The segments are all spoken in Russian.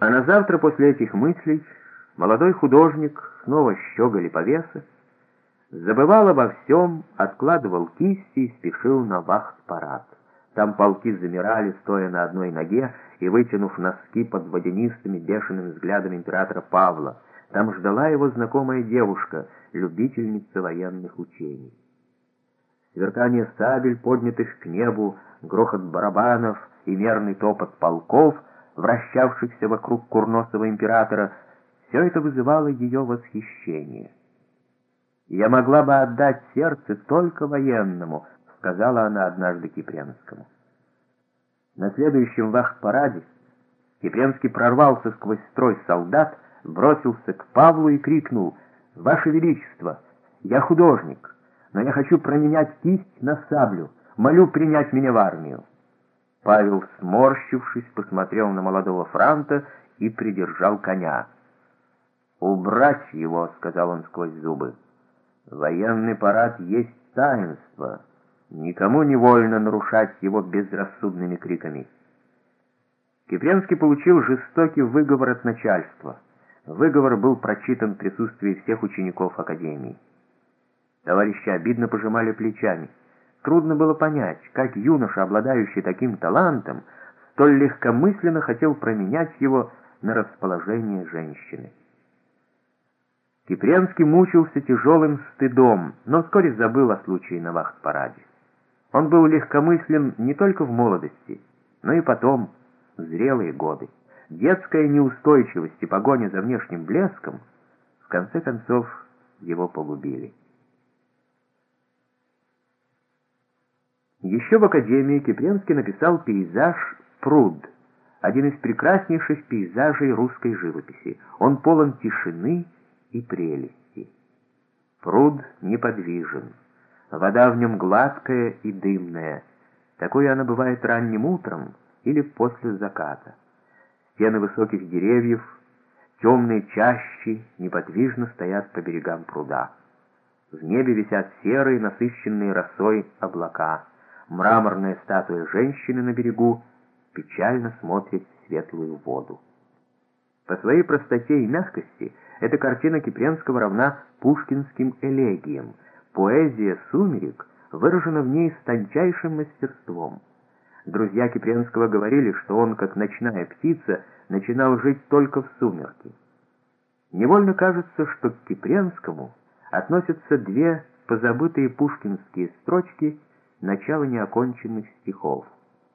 А на завтра после этих мыслей молодой художник, снова щеголь и повеса, забывал обо всем, откладывал кисти и спешил на вахт-парад. Там полки замирали, стоя на одной ноге и вытянув носки под водянистыми бешеным взглядом императора Павла. Там ждала его знакомая девушка, любительница военных учений. Сверкание сабель, поднятых к небу, грохот барабанов и мерный топот полков, вращавшихся вокруг курносого императора, все это вызывало ее восхищение. «Я могла бы отдать сердце только военному», — сказала она однажды Кипренскому. На следующем вахт-параде Кипренский прорвался сквозь строй солдат, бросился к Павлу и крикнул: «Ваше Величество, я художник, но я хочу променять кисть на саблю, молю принять меня в армию». Павел, сморщившись, посмотрел на молодого франта и придержал коня. «Убрать его», — сказал он сквозь зубы. «Военный парад есть таинство. Никому не вольно нарушать его безрассудными криками». Кипренский получил жестокий выговор от начальства. Выговор был прочитан в присутствии всех учеников академии. Товарищи обидно пожимали плечами. Трудно было понять, как юноша, обладающий таким талантом, столь легкомысленно хотел променять его на расположение женщины. Кипренский мучился тяжелым стыдом, но вскоре забыл о случае на вахт-параде. Он был легкомыслен не только в молодости, но и потом, в зрелые годы. Детская неустойчивость и погоня за внешним блеском в конце концов его погубили. Еще в академии Кипренский написал пейзаж «Пруд», один из прекраснейших пейзажей русской живописи. Он полон тишины и прелести. Пруд неподвижен, вода в нем гладкая и дымная. Такой она бывает ранним утром или после заката. Стены высоких деревьев, темные чащи неподвижно стоят по берегам пруда. В небе висят серые, насыщенные росой облака. Мраморная статуя женщины на берегу печально смотрит в светлую воду. По своей простоте и мягкости эта картина Кипренского равна пушкинским элегиям. Поэзия «Сумерек» выражена в ней с тончайшим мастерством. Друзья Кипренского говорили, что он, как ночная птица, начинал жить только в сумерки. Невольно кажется, что к Кипренскому относятся две позабытые пушкинские строчки начала неоконченных стихов.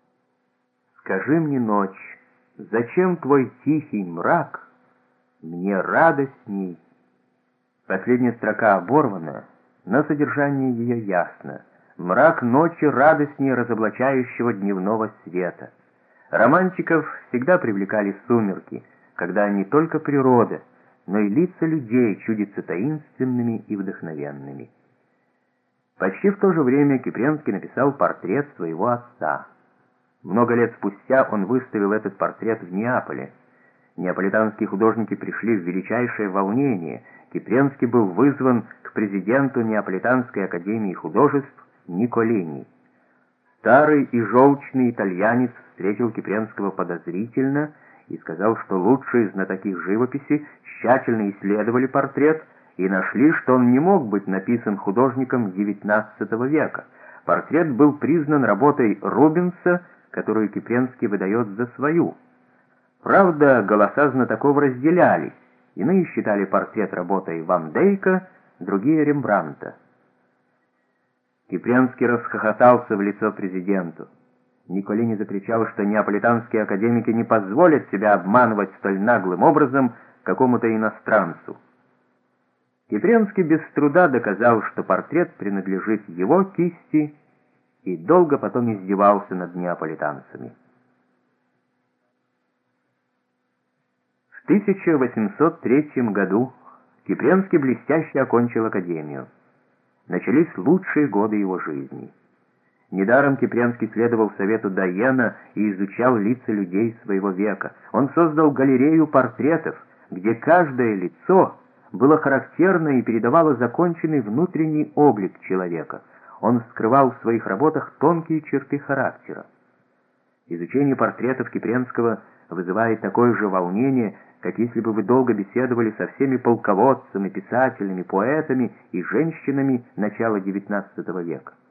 «Скажи мне, ночь, зачем твой тихий мрак? Мне радостней». Последняя строка оборвана, но содержание ее ясно. Мрак ночи радостнее разоблачающего дневного света. Романтиков всегда привлекали сумерки, когда не только природа, но и лица людей чудятся таинственными и вдохновенными. Почти в то же время Кипренский написал портрет своего отца. Много лет спустя он выставил этот портрет в Неаполе. Неаполитанские художники пришли в величайшее волнение. Кипренский был вызван к президенту Неаполитанской академии художеств Николини. Старый и желчный итальянец встретил Кипренского подозрительно и сказал, что лучшие знатоки живописи тщательно исследовали портрет и нашли, что он не мог быть написан художником XIX века. Портрет был признан работой Рубенса, которую Кипренский выдает за свою. Правда, голоса знатоков разделялись. Иные считали портрет работой Ван Дейка, другие — Рембрандта. Кипренский расхохотался в лицо президенту. Николини закричал, что неаполитанские академики не позволят себя обманывать столь наглым образом какому-то иностранцу. Кипренский без труда доказал, что портрет принадлежит его кисти, и долго потом издевался над неаполитанцами. В 1803 году Кипренский блестяще окончил академию. Начались лучшие годы его жизни. Недаром Кипренский следовал совету Дайена и изучал лица людей своего века. Он создал галерею портретов, где каждое лицо было характерно и передавало законченный внутренний облик человека. Он скрывал в своих работах тонкие черты характера. Изучение портретов Кипренского вызывает такое же волнение, как если бы вы долго беседовали со всеми полководцами, писателями, поэтами и женщинами начала XIX века.